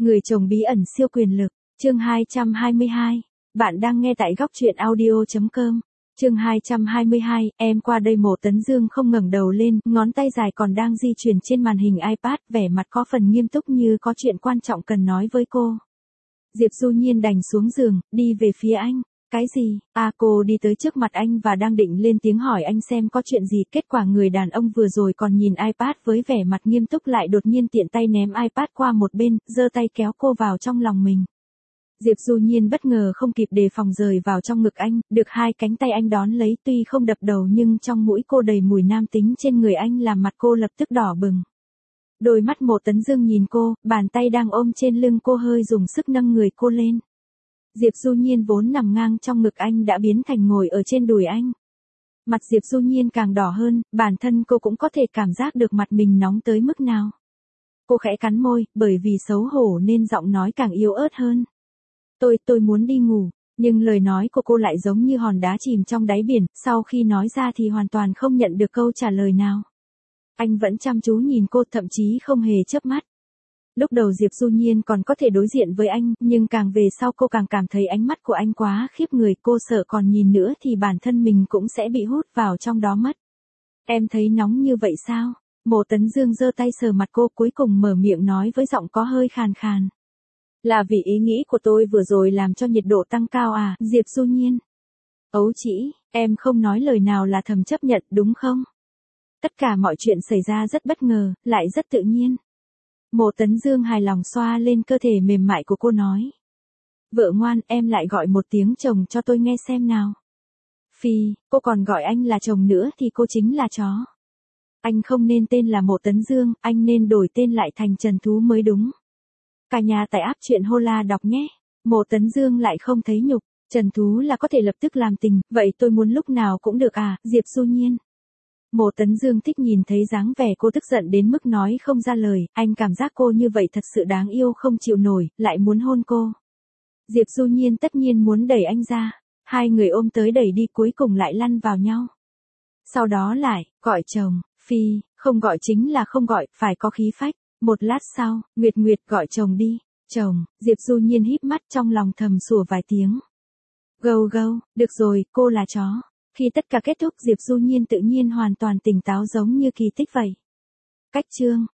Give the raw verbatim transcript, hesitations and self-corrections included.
Người chồng bí ẩn siêu quyền lực, chương hai trăm hai mươi hai. Bạn đang nghe tại góc truyện audio chấm com. Chương hai trăm hai mươi hai, em qua đây. Mộ Tấn Dương không ngẩng đầu lên, ngón tay dài còn đang di chuyển trên màn hình iPad, vẻ mặt có phần nghiêm túc như có chuyện quan trọng cần nói với cô. Diệp Du Nhiên đành xuống giường, đi về phía anh. Cái gì? À, cô đi tới trước mặt anh và đang định lên tiếng hỏi anh xem có chuyện gì, kết quả người đàn ông vừa rồi còn nhìn iPad với vẻ mặt nghiêm túc lại đột nhiên tiện tay ném iPad qua một bên, giơ tay kéo cô vào trong lòng mình. Diệp Du Nhiên bất ngờ không kịp đề phòng rời vào trong ngực anh, được hai cánh tay anh đón lấy, tuy không đập đầu nhưng trong mũi cô đầy mùi nam tính trên người anh làm mặt cô lập tức đỏ bừng. Đôi mắt Mộ Tấn Dương nhìn cô, bàn tay đang ôm trên lưng cô hơi dùng sức nâng người cô lên. Diệp Du Nhiên vốn nằm ngang trong ngực anh đã biến thành ngồi ở trên đùi anh. Mặt Diệp Du Nhiên càng đỏ hơn, bản thân cô cũng có thể cảm giác được mặt mình nóng tới mức nào. Cô khẽ cắn môi, bởi vì xấu hổ nên giọng nói càng yếu ớt hơn. Tôi, tôi muốn đi ngủ, nhưng lời nói của cô lại giống như hòn đá chìm trong đáy biển, sau khi nói ra thì hoàn toàn không nhận được câu trả lời nào. Anh vẫn chăm chú nhìn cô, thậm chí không hề chớp mắt. Lúc đầu Diệp Du Nhiên còn có thể đối diện với anh, nhưng càng về sau cô càng cảm thấy ánh mắt của anh quá khiếp người, cô sợ còn nhìn nữa thì bản thân mình cũng sẽ bị hút vào trong đó mất. Em thấy nóng như vậy sao? Mộ Tấn Dương giơ tay sờ mặt cô, cuối cùng mở miệng nói với giọng có hơi khàn khàn. Là vì ý nghĩ của tôi vừa rồi làm cho nhiệt độ tăng cao à, Diệp Du Nhiên? Ấu chỉ, em không nói lời nào là thầm chấp nhận đúng không? Tất cả mọi chuyện xảy ra rất bất ngờ, lại rất tự nhiên. Mộ Tấn Dương hài lòng xoa lên cơ thể mềm mại của cô nói. Vợ ngoan, em lại gọi một tiếng chồng cho tôi nghe xem nào. Phi, cô còn gọi anh là chồng nữa thì cô chính là chó. Anh không nên tên là Mộ Tấn Dương, anh nên đổi tên lại thành Trần Thú mới đúng. Cả nhà tại app truyện Hola đọc nhé. Mộ Tấn Dương lại không thấy nhục, Trần Thú là có thể lập tức làm tình, vậy tôi muốn lúc nào cũng được à, Diệp Du Nhiên. Mộ Tấn Dương thích nhìn thấy dáng vẻ cô tức giận đến mức nói không ra lời, anh cảm giác cô như vậy thật sự đáng yêu không chịu nổi, lại muốn hôn cô. Diệp Du Nhiên tất nhiên muốn đẩy anh ra, hai người ôm tới đẩy đi cuối cùng lại lăn vào nhau. Sau đó lại, gọi chồng, Phi, không gọi chính là không gọi, phải có khí phách. Một lát sau, Nguyệt Nguyệt gọi chồng đi, chồng, Diệp Du Nhiên híp mắt trong lòng thầm sủa vài tiếng. Gâu gâu, được rồi, cô là chó. Khi tất cả kết thúc Diệp Du Nhiên tự nhiên hoàn toàn tỉnh táo giống như kỳ tích vậy. Cách chương.